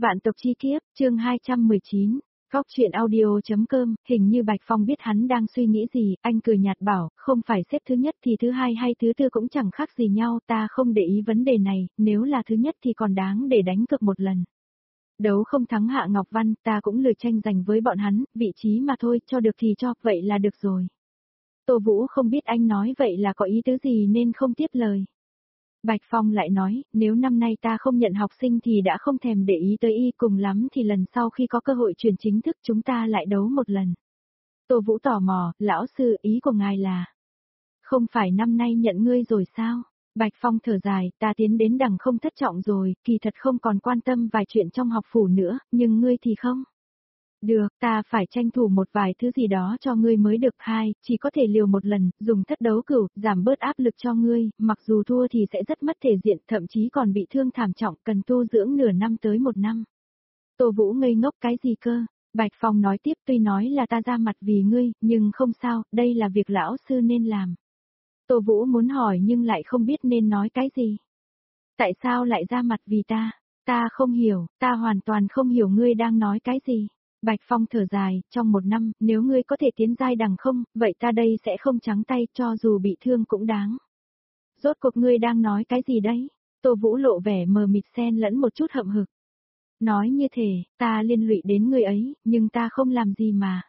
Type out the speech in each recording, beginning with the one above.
Vạn tộc chi kiếp, chương 219, Góc truyện audio.com, hình như Bạch Phong biết hắn đang suy nghĩ gì, anh cười nhạt bảo, không phải xếp thứ nhất thì thứ hai hay thứ tư cũng chẳng khác gì nhau, ta không để ý vấn đề này, nếu là thứ nhất thì còn đáng để đánh cược một lần. Đấu không thắng Hạ Ngọc Văn, ta cũng lười tranh giành với bọn hắn, vị trí mà thôi, cho được thì cho, vậy là được rồi. Tô Vũ không biết anh nói vậy là có ý tứ gì nên không tiếp lời. Bạch Phong lại nói, nếu năm nay ta không nhận học sinh thì đã không thèm để ý tới y, cùng lắm thì lần sau khi có cơ hội chuyển chính thức chúng ta lại đấu một lần. Tô Vũ tò mò, lão sư, ý của ngài là, không phải năm nay nhận ngươi rồi sao? Bạch Phong thở dài, ta tiến đến đằng không thất trọng rồi, kỳ thật không còn quan tâm vài chuyện trong học phủ nữa, nhưng ngươi thì không. Được, ta phải tranh thủ một vài thứ gì đó cho ngươi mới được. Hai, chỉ có thể liều một lần, dùng thất đấu cửu, giảm bớt áp lực cho ngươi, mặc dù thua thì sẽ rất mất thể diện, thậm chí còn bị thương thảm trọng, cần tu dưỡng nửa năm tới một năm. Tô Vũ ngây ngốc, cái gì cơ? Bạch Phong nói tiếp, tuy nói là ta ra mặt vì ngươi, nhưng không sao, đây là việc lão sư nên làm. Tô Vũ muốn hỏi nhưng lại không biết nên nói cái gì. Tại sao lại ra mặt vì ta? Ta không hiểu, ta hoàn toàn không hiểu ngươi đang nói cái gì. Bạch Phong thở dài, trong một năm, nếu ngươi có thể tiến giai đằng không, vậy ta đây sẽ không trắng tay, cho dù bị thương cũng đáng. Rốt cuộc ngươi đang nói cái gì đấy? Tô Vũ lộ vẻ mờ mịt xen lẫn một chút hậm hực. Nói như thế, ta liên lụy đến ngươi ấy, nhưng ta không làm gì mà.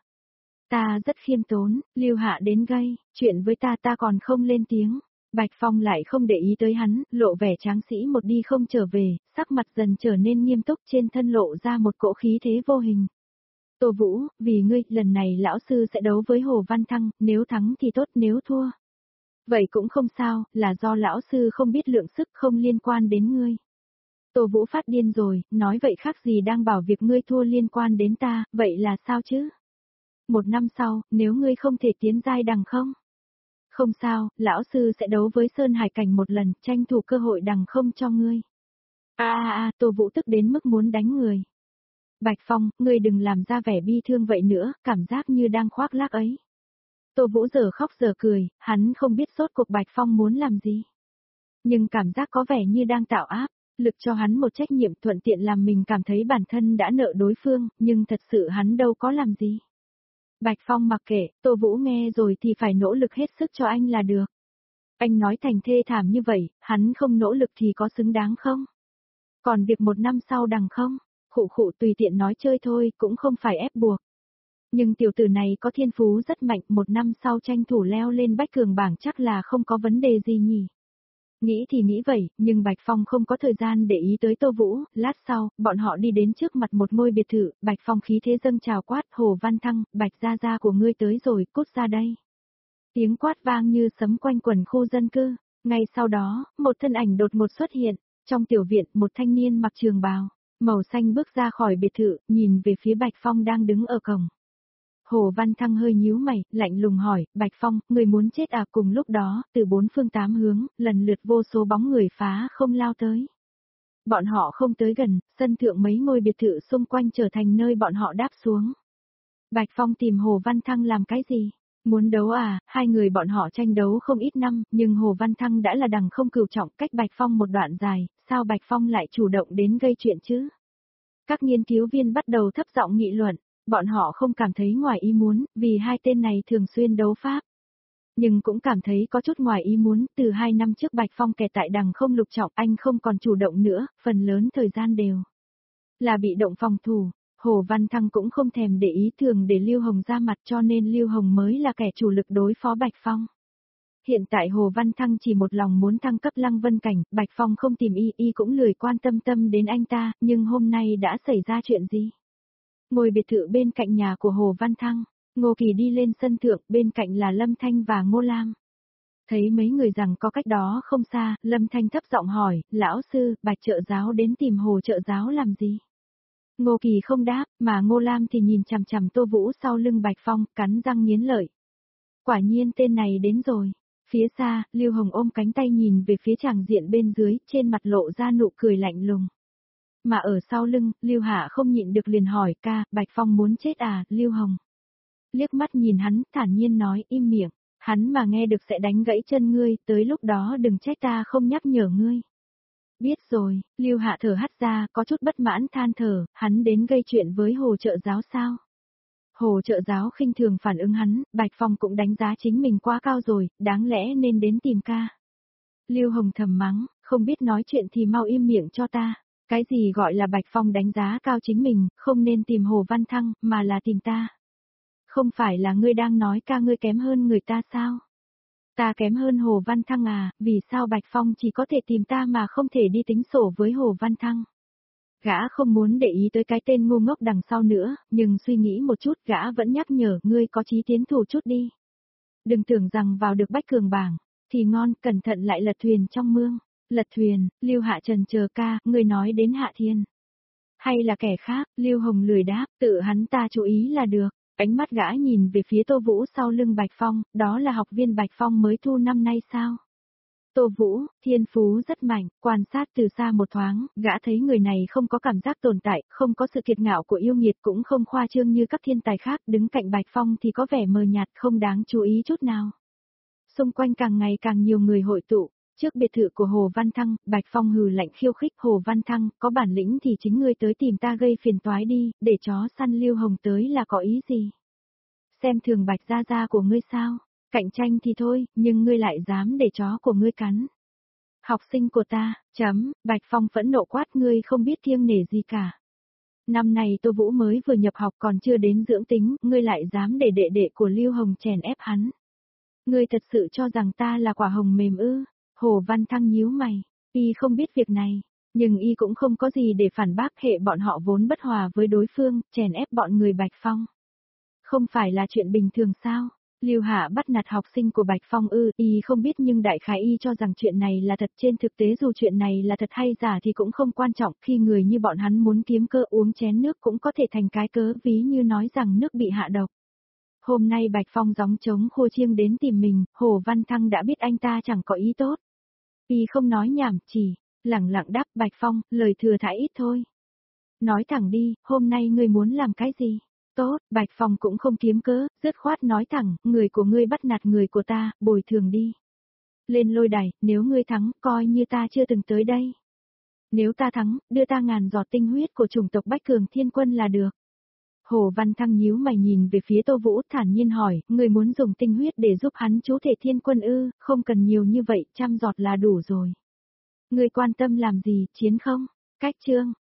Ta rất khiêm tốn, Lưu Hạ đến gây, chuyện với ta còn không lên tiếng. Bạch Phong lại không để ý tới hắn, lộ vẻ tráng sĩ một đi không trở về, sắc mặt dần trở nên nghiêm túc, trên thân lộ ra một cỗ khí thế vô hình. Tô Vũ, vì ngươi, lần này lão sư sẽ đấu với Hồ Văn Thăng, nếu thắng thì tốt, nếu thua. Vậy cũng không sao, là do lão sư không biết lượng sức, không liên quan đến ngươi. Tô Vũ phát điên rồi, nói vậy khác gì đang bảo việc ngươi thua liên quan đến ta, vậy là sao chứ? Một năm sau, nếu ngươi không thể tiến giai đằng không? Không sao, lão sư sẽ đấu với Sơn Hải Cảnh một lần, tranh thủ cơ hội đằng không cho ngươi. Tô Vũ tức đến mức muốn đánh người. Bạch Phong, ngươi đừng làm ra vẻ bi thương vậy nữa, cảm giác như đang khoác lác ấy. Tô Vũ giờ khóc giờ cười, hắn không biết sốt cuộc Bạch Phong muốn làm gì. Nhưng cảm giác có vẻ như đang tạo áp lực cho hắn một trách nhiệm, thuận tiện làm mình cảm thấy bản thân đã nợ đối phương, nhưng thật sự hắn đâu có làm gì. Bạch Phong mặc kệ, Tô Vũ nghe rồi thì phải nỗ lực hết sức cho anh là được. Anh nói thành thê thảm như vậy, hắn không nỗ lực thì có xứng đáng không? Còn việc một năm sau đằng không? Khụ tùy tiện nói chơi thôi, cũng không phải ép buộc. Nhưng tiểu tử này có thiên phú rất mạnh, một năm sau tranh thủ leo lên bách cường bảng chắc là không có vấn đề gì nhỉ. Nghĩ thì nghĩ vậy, nhưng Bạch Phong không có thời gian để ý tới Tô Vũ, lát sau, bọn họ đi đến trước mặt một ngôi biệt thự, Bạch Phong khí thế dâng trào quát, Hồ Văn Thăng, Bạch gia gia của ngươi tới rồi, cút ra đây. Tiếng quát vang như sấm quanh quần khu dân cư, ngay sau đó, một thân ảnh đột ngột xuất hiện, trong tiểu viện, một thanh niên mặc trường bào màu xanh bước ra khỏi biệt thự, nhìn về phía Bạch Phong đang đứng ở cổng. Hồ Văn Thăng hơi nhíu mày, lạnh lùng hỏi, Bạch Phong, người muốn chết à? Cùng lúc đó, từ bốn phương tám hướng, lần lượt vô số bóng người phá không lao tới. Bọn họ không tới gần, sân thượng mấy ngôi biệt thự xung quanh trở thành nơi bọn họ đáp xuống. Bạch Phong tìm Hồ Văn Thăng làm cái gì? Muốn đấu à? Hai người bọn họ tranh đấu không ít năm, nhưng Hồ Văn Thăng đã là đằng không cửu trọng, cách Bạch Phong một đoạn dài, sao Bạch Phong lại chủ động đến gây chuyện chứ? Các nghiên cứu viên bắt đầu thấp giọng nghị luận, bọn họ không cảm thấy ngoài ý muốn, vì hai tên này thường xuyên đấu pháp. Nhưng cũng cảm thấy có chút ngoài ý muốn, từ 2 năm trước Bạch Phong kẹt tại đằng không lục trọng, anh không còn chủ động nữa, phần lớn thời gian đều là bị động phòng thủ. Hồ Văn Thăng cũng không thèm để ý, thường để Lưu Hồng ra mặt, cho nên Lưu Hồng mới là kẻ chủ lực đối phó Bạch Phong. Hiện tại Hồ Văn Thăng chỉ một lòng muốn thăng cấp Lăng Vân Cảnh, Bạch Phong không tìm y cũng lười quan tâm đến anh ta, nhưng hôm nay đã xảy ra chuyện gì? Ngôi biệt thự bên cạnh nhà của Hồ Văn Thăng, Ngô Kỳ đi lên sân thượng, bên cạnh là Lâm Thanh và Ngô Lam. Thấy mấy người rằng có cách đó không xa, Lâm Thanh thấp giọng hỏi, lão sư, Bạch trợ giáo đến tìm Hồ trợ giáo làm gì? Ngô Kỳ không đáp, mà Ngô Lam thì nhìn chằm chằm Tô Vũ sau lưng Bạch Phong, cắn răng nghiến lợi. Quả nhiên tên này đến rồi. Phía xa, Lưu Hồng ôm cánh tay nhìn về phía tràng diện bên dưới, trên mặt lộ ra nụ cười lạnh lùng. Mà ở sau lưng, Lưu Hạ không nhịn được liền hỏi, ca, Bạch Phong muốn chết à? Lưu Hồng liếc mắt nhìn hắn, thản nhiên nói, im miệng, hắn mà nghe được sẽ đánh gãy chân ngươi, tới lúc đó đừng trách ta không nhắc nhở ngươi. Biết rồi, Lưu Hạ thở hắt ra, có chút bất mãn than thở, hắn đến gây chuyện với Hồ trợ giáo sao? Hồ trợ giáo khinh thường phản ứng hắn, Bạch Phong cũng đánh giá chính mình quá cao rồi, đáng lẽ nên đến tìm ca. Lưu Hồng thầm mắng, không biết nói chuyện thì mau im miệng cho ta. Cái gì gọi là Bạch Phong đánh giá cao chính mình, không nên tìm Hồ Văn Thăng, mà là tìm ta. Không phải là ngươi đang nói ca ngươi kém hơn người ta sao? Ta kém hơn Hồ Văn Thăng à, vì sao Bạch Phong chỉ có thể tìm ta mà không thể đi tính sổ với Hồ Văn Thăng? Gã không muốn để ý tới cái tên ngu ngốc đằng sau nữa, nhưng suy nghĩ một chút gã vẫn nhắc nhở ngươi có chí tiến thủ chút đi. Đừng tưởng rằng vào được bách cường bảng, thì ngon, cẩn thận lại lật thuyền trong mương. Lật thuyền, Lưu Hạ trần chờ ca, ngươi nói đến Hạ Thiên. Hay là kẻ khác, Lưu Hồng lười đáp, tự hắn ta chú ý là được. Ánh mắt gã nhìn về phía Tô Vũ sau lưng Bạch Phong, đó là học viên Bạch Phong mới thu năm nay sao? Tô Vũ, thiên phú rất mạnh, quan sát từ xa một thoáng, gã thấy người này không có cảm giác tồn tại, không có sự kiệt ngạo của yêu nghiệt cũng không khoa trương như các thiên tài khác, đứng cạnh Bạch Phong thì có vẻ mờ nhạt không đáng chú ý chút nào. Xung quanh càng ngày càng nhiều người hội tụ, trước biệt thự của Hồ Văn Thăng, Bạch Phong hừ lạnh khiêu khích Hồ Văn Thăng, có bản lĩnh thì chính ngươi tới tìm ta gây phiền toái đi, để chó săn Lưu Hồng tới là có ý gì? Xem thường Bạch gia gia của ngươi sao? Cạnh tranh thì thôi, nhưng ngươi lại dám để chó của ngươi cắn. Học sinh của ta, Bạch Phong phẫn nộ quát ngươi không biết kiêng nể gì cả. Năm này Tô Vũ mới vừa nhập học còn chưa đến dưỡng tính, ngươi lại dám để đệ đệ của Lưu Hồng chèn ép hắn. Ngươi thật sự cho rằng ta là quả hồng mềm ư? Hồ Văn Thăng nhíu mày, y không biết việc này, nhưng y cũng không có gì để phản bác hệ bọn họ vốn bất hòa với đối phương, chèn ép bọn người Bạch Phong. Không phải là chuyện bình thường sao? Lưu Hạ bắt nạt học sinh của Bạch Phong ư, y không biết nhưng đại khái y cho rằng chuyện này là thật, trên thực tế dù chuyện này là thật hay giả thì cũng không quan trọng, khi người như bọn hắn muốn kiếm cơ uống chén nước cũng có thể thành cái cớ ví như nói rằng nước bị hạ độc. Hôm nay Bạch Phong gióng trống khô chiêng đến tìm mình, Hồ Văn Thăng đã biết anh ta chẳng có ý tốt. Y không nói nhảm, chỉ lẳng lặng đáp Bạch Phong, lời thừa thãi ít thôi. Nói thẳng đi, hôm nay ngươi muốn làm cái gì? Tốt, Bạch Phong cũng không kiếm cớ, dứt khoát nói thẳng, người của ngươi bắt nạt người của ta, bồi thường đi. Lên lôi đài, nếu ngươi thắng, coi như ta chưa từng tới đây. Nếu ta thắng, đưa ta ngàn giọt tinh huyết của chủng tộc Bách Cường Thiên Quân là được. Hồ Văn Thăng nhíu mày nhìn về phía Tô Vũ thản nhiên hỏi, người muốn dùng tinh huyết để giúp hắn chú thể Thiên Quân ư, không cần nhiều như vậy, 100 giọt là đủ rồi. Người quan tâm làm gì, chiến không? Cách chương.